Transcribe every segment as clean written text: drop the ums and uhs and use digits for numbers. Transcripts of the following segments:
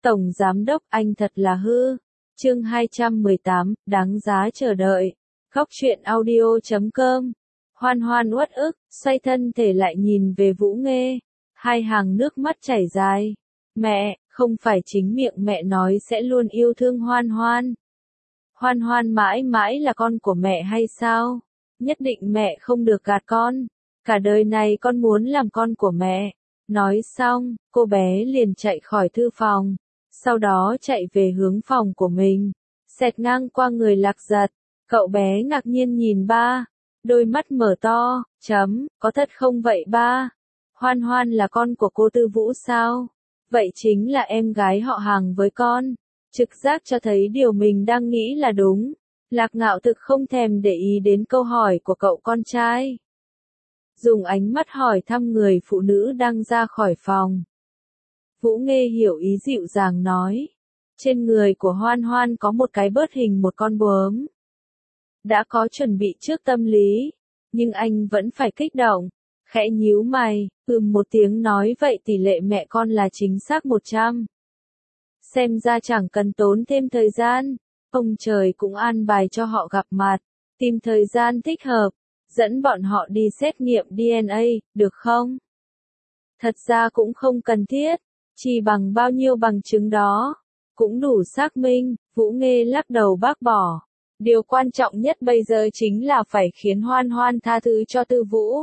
Tổng Giám đốc anh thật là hư. Chương 218, đáng giá chờ đợi. Khóc chuyện audio.com. Hoan Hoan uất ức, xoay thân thể lại nhìn về Vũ Nghê. Hai hàng nước mắt chảy dài. Mẹ, không phải chính miệng mẹ nói sẽ luôn yêu thương Hoan Hoan. Hoan Hoan mãi mãi là con của mẹ hay sao? Nhất định mẹ không được gạt con. Cả đời này con muốn làm con của mẹ. Nói xong, cô bé liền chạy khỏi thư phòng. Sau đó chạy về hướng phòng của mình. Xẹt ngang qua người Lạc Giật. Cậu bé ngạc nhiên nhìn ba. Đôi mắt mở to, có thật không vậy ba? Hoan Hoan là con của cô Tư Vũ sao? Vậy chính là em gái họ hàng với con. Trực giác cho thấy điều mình đang nghĩ là đúng. Lạc Ngạo thực không thèm để ý đến câu hỏi của cậu con trai. Dùng ánh mắt hỏi thăm người phụ nữ đang ra khỏi phòng. Vũ Nghê hiểu ý dịu dàng nói. Trên người của Hoan Hoan có một cái bớt hình một con bướm. Đã có chuẩn bị trước tâm lý, nhưng anh vẫn phải kích động. Khẽ nhíu mày, một tiếng nói vậy tỷ lệ mẹ con là chính xác 100. Xem ra chẳng cần tốn thêm thời gian, ông trời cũng an bài cho họ gặp mặt, tìm thời gian thích hợp, dẫn bọn họ đi xét nghiệm DNA, được không? Thật ra cũng không cần thiết, chỉ bằng bao nhiêu bằng chứng đó, cũng đủ xác minh. Vũ Nghê lắc đầu bác bỏ. Điều quan trọng nhất bây giờ chính là phải khiến Hoan Hoan tha thứ cho Tư Vũ.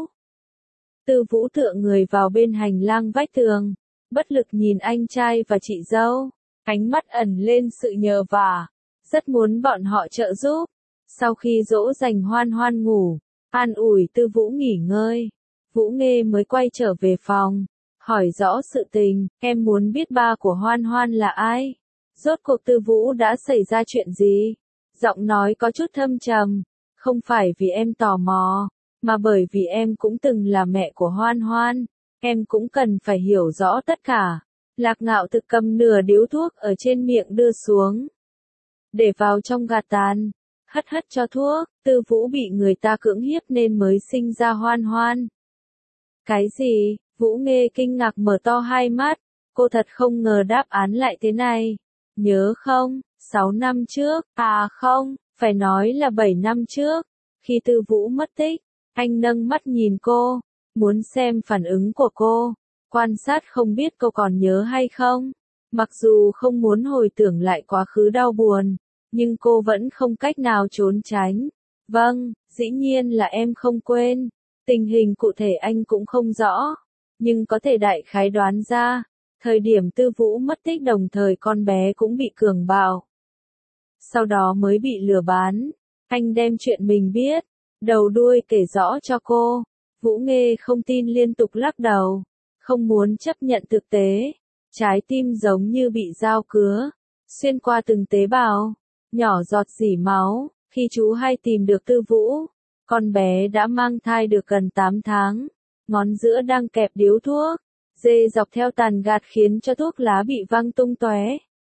Tư Vũ tựa người vào bên hành lang vách tường, bất lực nhìn anh trai và chị dâu, ánh mắt ẩn lên sự nhờ vả, rất muốn bọn họ trợ giúp. Sau khi dỗ dành Hoan Hoan ngủ, an ủi Tư Vũ nghỉ ngơi, Vũ Nghê mới quay trở về phòng, hỏi rõ sự tình. Em muốn biết ba của Hoan Hoan là ai? Rốt cuộc Tư Vũ đã xảy ra chuyện gì? Giọng nói có chút thâm trầm. Không phải vì em tò mò, mà bởi vì em cũng từng là mẹ của Hoan Hoan. Em cũng cần phải hiểu rõ tất cả. Lạc Ngạo thực cầm nửa điếu thuốc ở trên miệng đưa xuống, để vào trong gạt tàn, hất hất cho thuốc. Tư Vũ bị người ta cưỡng hiếp nên mới sinh ra Hoan Hoan. Cái gì? Vũ Nghê kinh ngạc mở to hai mắt. Cô thật không ngờ đáp án lại thế này. Nhớ không, 6 năm trước, không, phải nói là 7 năm trước, khi Tư Vũ mất tích, anh nâng mắt nhìn cô, muốn xem phản ứng của cô, quan sát không biết cô còn nhớ hay không. Mặc dù không muốn hồi tưởng lại quá khứ đau buồn, nhưng cô vẫn không cách nào trốn tránh. Vâng, dĩ nhiên là em không quên, tình hình cụ thể anh cũng không rõ, nhưng có thể đại khái đoán ra. Thời điểm Tư Vũ mất tích đồng thời con bé cũng bị cường bạo. Sau đó mới bị lừa bán. Anh đem chuyện mình biết, đầu đuôi kể rõ cho cô. Vũ Nghê không tin liên tục lắc đầu. Không muốn chấp nhận thực tế. Trái tim giống như bị dao cứa, xuyên qua từng tế bào, nhỏ giọt rỉ máu. Khi chú hai tìm được Tư Vũ, con bé đã mang thai được gần 8 tháng. Ngón giữa đang kẹp điếu thuốc. Dê dọc theo tàn gạt khiến cho thuốc lá bị văng tung tóe.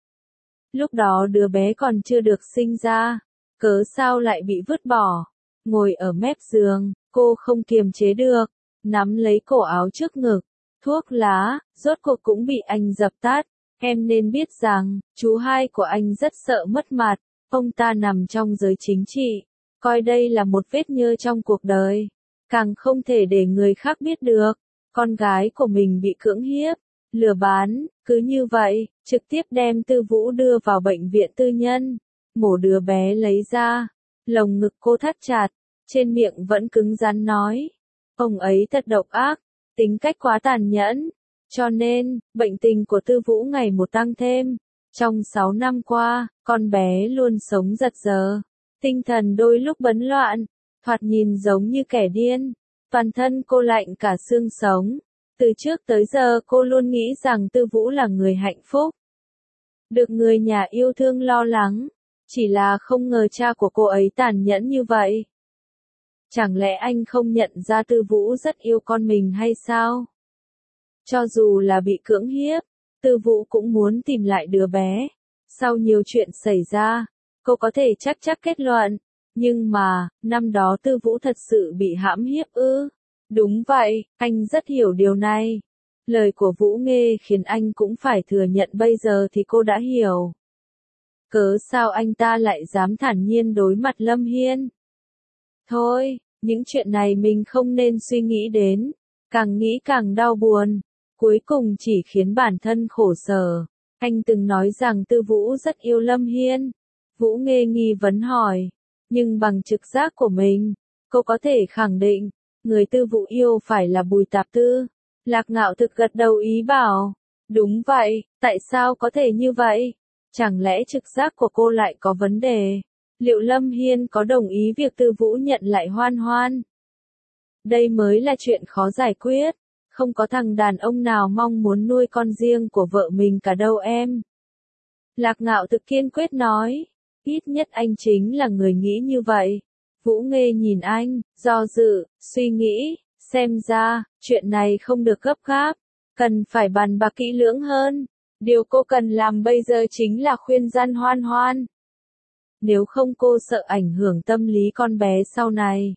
Lúc đó đứa bé còn chưa được sinh ra, cớ sao lại bị vứt bỏ. Ngồi ở mép giường, cô không kiềm chế được, nắm lấy cổ áo trước ngực. Thuốc lá, rốt cuộc cũng bị anh dập tắt. Em nên biết rằng, chú hai của anh rất sợ mất mặt. Ông ta nằm trong giới chính trị, coi đây là một vết nhơ trong cuộc đời. Càng không thể để người khác biết được. Con gái của mình bị cưỡng hiếp, lừa bán, cứ như vậy, trực tiếp đem Tư Vũ đưa vào bệnh viện tư nhân, mổ đứa bé lấy ra, lồng ngực cô thắt chặt, trên miệng vẫn cứng rắn nói, ông ấy thật độc ác, tính cách quá tàn nhẫn, cho nên, bệnh tình của Tư Vũ ngày một tăng thêm. Trong 6 năm qua, con bé luôn sống giật giờ, tinh thần đôi lúc bấn loạn, thoạt nhìn giống như kẻ điên. Toàn thân cô lạnh cả xương sống. Từ trước tới giờ cô luôn nghĩ rằng Tư Vũ là người hạnh phúc, được người nhà yêu thương lo lắng. Chỉ là không ngờ cha của cô ấy tàn nhẫn như vậy. Chẳng lẽ anh không nhận ra Tư Vũ rất yêu con mình hay sao? Cho dù là bị cưỡng hiếp, Tư Vũ cũng muốn tìm lại đứa bé. Sau nhiều chuyện xảy ra, cô có thể chắc kết luận. Nhưng mà, năm đó Tư Vũ thật sự bị hãm hiếp ư? Đúng vậy, anh rất hiểu điều này. Lời của Vũ Nghê khiến anh cũng phải thừa nhận bây giờ thì cô đã hiểu. Cớ sao anh ta lại dám thản nhiên đối mặt Lâm Hiên? Thôi, những chuyện này mình không nên suy nghĩ đến, càng nghĩ càng đau buồn, cuối cùng chỉ khiến bản thân khổ sở. Anh từng nói rằng Tư Vũ rất yêu Lâm Hiên. Vũ Nghê nghi vấn hỏi, nhưng bằng trực giác của mình, cô có thể khẳng định, người Tư Vũ yêu phải là Bùi Tạp Tư. Lạc Ngạo Thực gật đầu ý bảo, đúng vậy, tại sao có thể như vậy? Chẳng lẽ trực giác của cô lại có vấn đề? Liệu Lâm Hiên có đồng ý việc Tư Vũ nhận lại Hoan Hoan? Đây mới là chuyện khó giải quyết, không có thằng đàn ông nào mong muốn nuôi con riêng của vợ mình cả đâu em. Lạc Ngạo Thực kiên quyết nói, ít nhất anh chính là người nghĩ như vậy. Vũ Nghê nhìn anh, do dự, suy nghĩ, xem ra, chuyện này không được gấp gáp, cần phải bàn bạc kỹ lưỡng hơn. Điều cô cần làm bây giờ chính là khuyên can Hoan Hoan. Nếu không cô sợ ảnh hưởng tâm lý con bé sau này.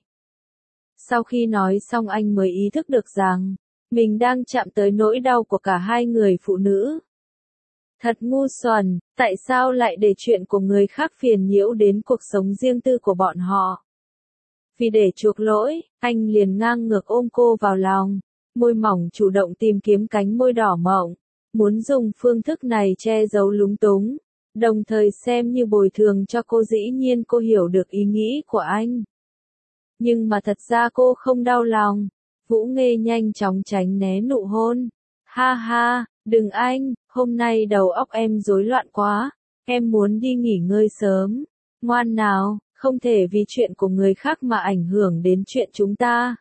Sau khi nói xong anh mới ý thức được rằng, mình đang chạm tới nỗi đau của cả hai người phụ nữ. Thật ngu xuẩn, tại sao lại để chuyện của người khác phiền nhiễu đến cuộc sống riêng tư của bọn họ? Vì để chuộc lỗi, anh liền ngang ngược ôm cô vào lòng, môi mỏng chủ động tìm kiếm cánh môi đỏ mọng, muốn dùng phương thức này che giấu lúng túng, đồng thời xem như bồi thường cho cô. Dĩ nhiên cô hiểu được ý nghĩ của anh. Nhưng mà thật ra cô không đau lòng. Vũ Nghê nhanh chóng tránh né nụ hôn. Ha ha, đừng anh, hôm nay đầu óc em rối loạn quá, em muốn đi nghỉ ngơi sớm. Ngoan nào, không thể vì chuyện của người khác mà ảnh hưởng đến chuyện chúng ta.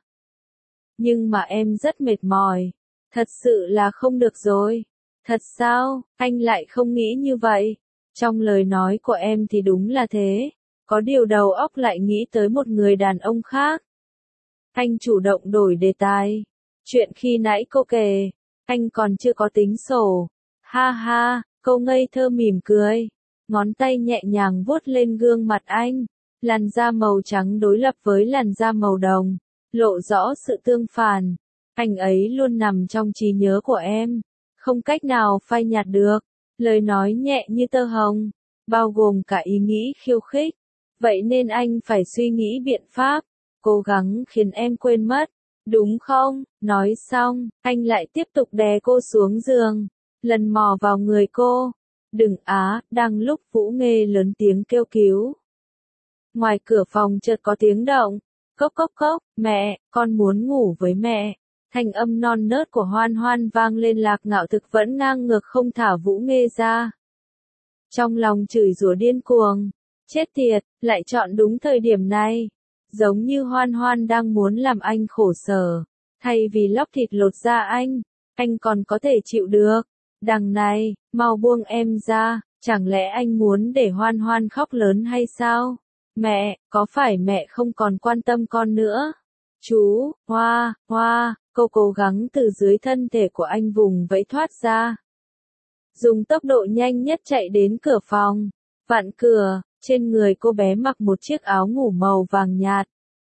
Nhưng mà em rất mệt mỏi, thật sự là không được rồi. Thật sao, anh lại không nghĩ như vậy? Trong lời nói của em thì đúng là thế, có điều đầu óc lại nghĩ tới một người đàn ông khác. Anh chủ động đổi đề tài. Chuyện khi nãy cô kể, anh còn chưa có tính sổ. Ha ha, cô ngây thơ mỉm cười. Ngón tay nhẹ nhàng vuốt lên gương mặt anh. Làn da màu trắng đối lập với làn da màu đồng, lộ rõ sự tương phản. Anh ấy luôn nằm trong trí nhớ của em, không cách nào phai nhạt được. Lời nói nhẹ như tơ hồng, bao gồm cả ý nghĩ khiêu khích. Vậy nên anh phải suy nghĩ biện pháp, cố gắng khiến em quên mất, đúng không? Nói xong, anh lại tiếp tục đè cô xuống giường, lần mò vào người cô. Đừng á, đang lúc Vũ Nghê lớn tiếng kêu cứu. Ngoài cửa phòng chợt có tiếng động, cốc cốc cốc, mẹ, con muốn ngủ với mẹ. Thanh âm non nớt của Hoan Hoan vang lên. Lạc Ngạo Thực vẫn ngang ngược không thả Vũ Nghê ra. Trong lòng chửi rủa điên cuồng, chết tiệt, lại chọn đúng thời điểm này. Giống như Hoan Hoan đang muốn làm anh khổ sở, thay vì lóc thịt lột da anh còn có thể chịu được. Đằng này, mau buông em ra, chẳng lẽ anh muốn để Hoan Hoan khóc lớn hay sao? Mẹ, có phải mẹ không còn quan tâm con nữa? Chú, Hoa, Hoa, cô cố gắng từ dưới thân thể của anh vùng vẫy thoát ra. Dùng tốc độ nhanh nhất chạy đến cửa phòng, vặn cửa, trên người cô bé mặc một chiếc áo ngủ màu vàng nhạt.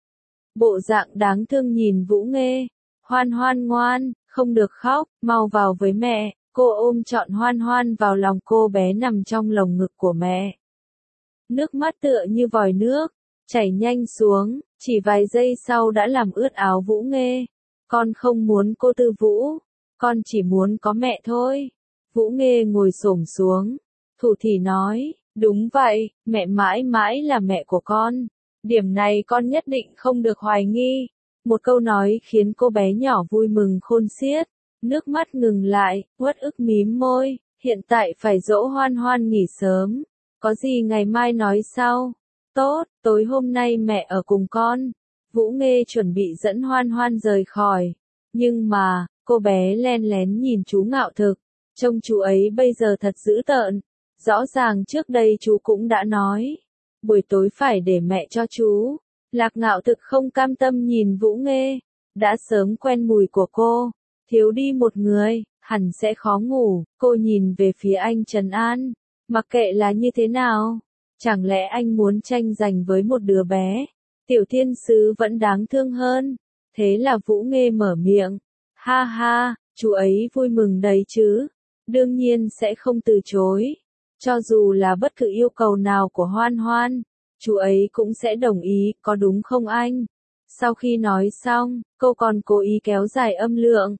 Bộ dạng đáng thương nhìn Vũ Nghê. Hoan Hoan ngoan, không được khóc, mau vào với mẹ. Cô ôm trọn Hoan Hoan vào lòng, cô bé nằm trong lồng ngực của mẹ. Nước mắt tựa như vòi nước, chảy nhanh xuống, chỉ vài giây sau đã làm ướt áo Vũ Nghê. Con không muốn cô Tư Vũ, con chỉ muốn có mẹ thôi. Vũ Nghê ngồi xổm xuống, thủ thỉ nói, đúng vậy, mẹ mãi mãi là mẹ của con. Điểm này con nhất định không được hoài nghi. Một câu nói khiến cô bé nhỏ vui mừng khôn xiết, nước mắt ngừng lại, uất ức mím môi, hiện tại phải dỗ Hoan Hoan nghỉ sớm. Có gì ngày mai nói sau. Tốt, tối hôm nay mẹ ở cùng con. Vũ Nghê chuẩn bị dẫn Hoan Hoan rời khỏi. Nhưng mà, cô bé len lén nhìn chú Ngạo Thực. Trông chú ấy bây giờ thật dữ tợn. Rõ ràng trước đây chú cũng đã nói, buổi tối phải để mẹ cho chú. Lạc Ngạo Thực không cam tâm nhìn Vũ Nghê. Đã sớm quen mùi của cô. Thiếu đi một người, hẳn sẽ khó ngủ. Cô nhìn về phía anh trấn an. Mặc kệ là như thế nào, chẳng lẽ anh muốn tranh giành với một đứa bé? Tiểu thiên sứ vẫn đáng thương hơn. Thế là Vũ Nghê mở miệng. Ha ha, Chú ấy vui mừng đấy chứ, đương nhiên sẽ không từ chối. Cho dù là bất cứ yêu cầu nào của Hoan Hoan, chú ấy cũng sẽ đồng ý, có đúng không anh? Sau khi nói xong, cô còn cố ý kéo dài âm lượng.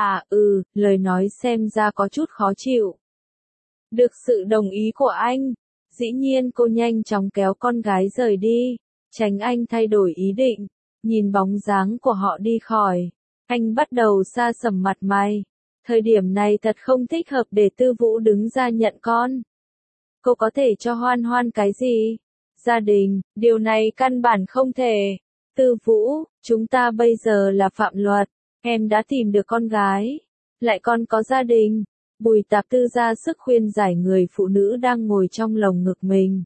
Lời nói xem ra có chút khó chịu. Được sự đồng ý của anh, dĩ nhiên cô nhanh chóng kéo con gái rời đi, tránh anh thay đổi ý định. Nhìn bóng dáng của họ đi khỏi, anh bắt đầu xa sầm mặt mày. Thời điểm này thật không thích hợp để Tư Vũ đứng ra nhận con. Cô có thể cho Hoan Hoan cái gì? Gia đình, điều này căn bản không thể. Tư Vũ, chúng ta bây giờ là phạm luật, em đã tìm được con gái, lại còn có gia đình. Bùi Tạp Tư ra sức khuyên giải người phụ nữ đang ngồi trong lồng ngực mình.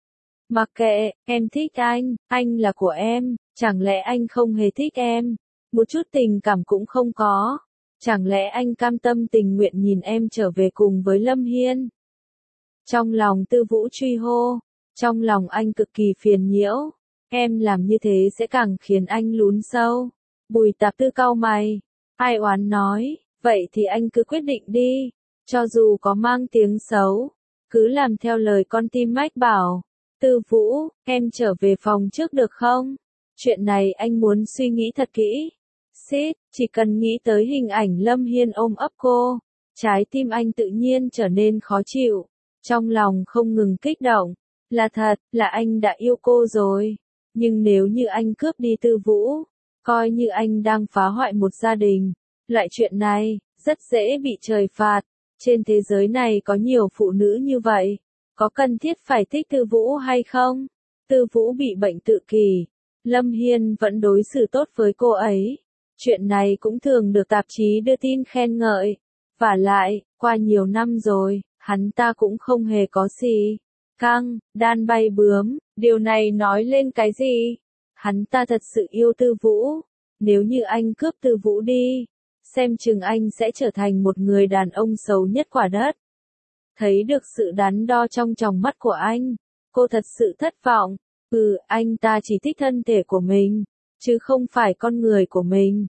Mặc kệ, em thích anh là của em, chẳng lẽ anh không hề thích em? Một chút tình cảm cũng không có. Chẳng lẽ anh cam tâm tình nguyện nhìn em trở về cùng với Lâm Hiên? Trong lòng Tư Vũ truy hô, trong lòng anh cực kỳ phiền nhiễu. Em làm như thế sẽ càng khiến anh lún sâu. Bùi Tạp Tư cau mày, ai oán nói, vậy thì anh cứ quyết định đi. Cho dù có mang tiếng xấu, cứ làm theo lời con tim mách bảo. Tư Vũ, em trở về phòng trước được không? Chuyện này anh muốn suy nghĩ thật kỹ. Xít, chỉ cần nghĩ tới hình ảnh Lâm Hiên ôm ấp cô, trái tim anh tự nhiên trở nên khó chịu. Trong lòng không ngừng kích động. Là thật, là anh đã yêu cô rồi. Nhưng nếu như anh cướp đi Tư Vũ, coi như anh đang phá hoại một gia đình. Loại chuyện này, rất dễ bị trời phạt. Trên thế giới này có nhiều phụ nữ như vậy. Có cần thiết phải thích Tư Vũ hay không? Tư Vũ bị bệnh tự kỷ. Lâm Hiên vẫn đối xử tốt với cô ấy. Chuyện này cũng thường được tạp chí đưa tin khen ngợi. Vả lại, qua nhiều năm rồi, hắn ta cũng không hề có gì. Căng, đan bay bướm, điều này nói lên cái gì? Hắn ta thật sự yêu Tư Vũ. Nếu như anh cướp Tư Vũ đi, xem chừng anh sẽ trở thành một người đàn ông xấu nhất quả đất. Thấy được sự đắn đo trong tròng mắt của anh, cô thật sự thất vọng. Anh ta chỉ thích thân thể của mình, chứ không phải con người của mình.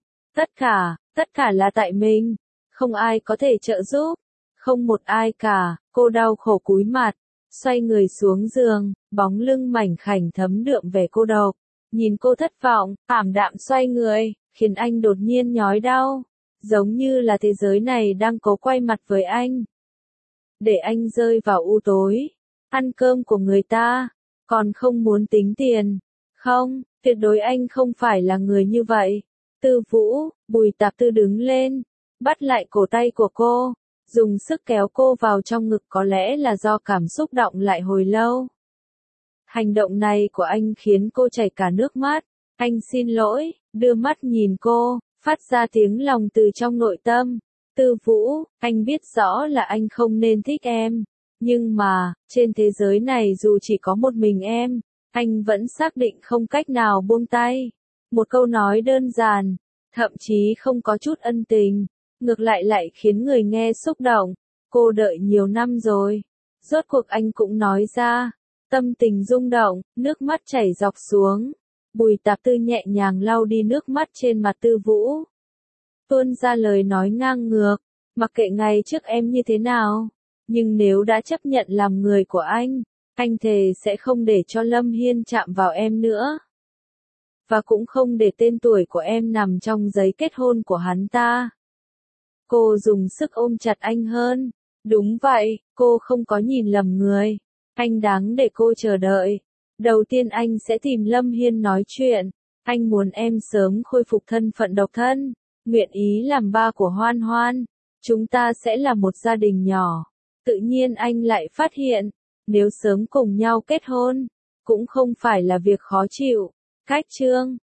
Tất cả là tại mình. Không ai có thể trợ giúp. Không một ai cả. Cô đau khổ cúi mặt, xoay người xuống giường, bóng lưng mảnh khảnh thấm đượm vẻ cô độc. Nhìn cô thất vọng, ảm đạm xoay người, khiến anh đột nhiên nhói đau. Giống như là thế giới này đang cố quay mặt với anh. Để anh rơi vào u tối. Ăn cơm của người ta, còn không muốn tính tiền. Không, tuyệt đối anh không phải là người như vậy. Tư Vũ, Bùi Tạp Tư đứng lên, bắt lại cổ tay của cô, dùng sức kéo cô vào trong ngực, có lẽ là do cảm xúc đọng lại hồi lâu. Hành động này của anh khiến cô chảy cả nước mắt. Anh xin lỗi, đưa mắt nhìn cô, phát ra tiếng lòng từ trong nội tâm. Tư Vũ, anh biết rõ là anh không nên thích em. Nhưng mà, trên thế giới này dù chỉ có một mình em, anh vẫn xác định không cách nào buông tay. Một câu nói đơn giản, thậm chí không có chút ân tình, ngược lại khiến người nghe xúc động. Cô đợi nhiều năm rồi. Rốt cuộc anh cũng nói ra. Tâm tình rung động, nước mắt chảy dọc xuống. Bùi Tạp Tư nhẹ nhàng lau đi nước mắt trên mặt Tư Vũ. Tuôn ra lời nói ngang ngược. Mặc kệ ngày trước em như thế nào, nhưng nếu đã chấp nhận làm người của anh thề sẽ không để cho Lâm Hiên chạm vào em nữa. Và cũng không để tên tuổi của em nằm trong giấy kết hôn của hắn ta. Cô dùng sức ôm chặt anh hơn. Đúng vậy, cô không có nhìn lầm người. Anh đáng để cô chờ đợi. Đầu tiên anh sẽ tìm Lâm Hiên nói chuyện. Anh muốn em sớm khôi phục thân phận độc thân, nguyện ý làm ba của Hoan Hoan. Chúng ta sẽ là một gia đình nhỏ. Tự nhiên anh lại phát hiện, nếu sớm cùng nhau kết hôn, cũng không phải là việc khó chịu. Cách chương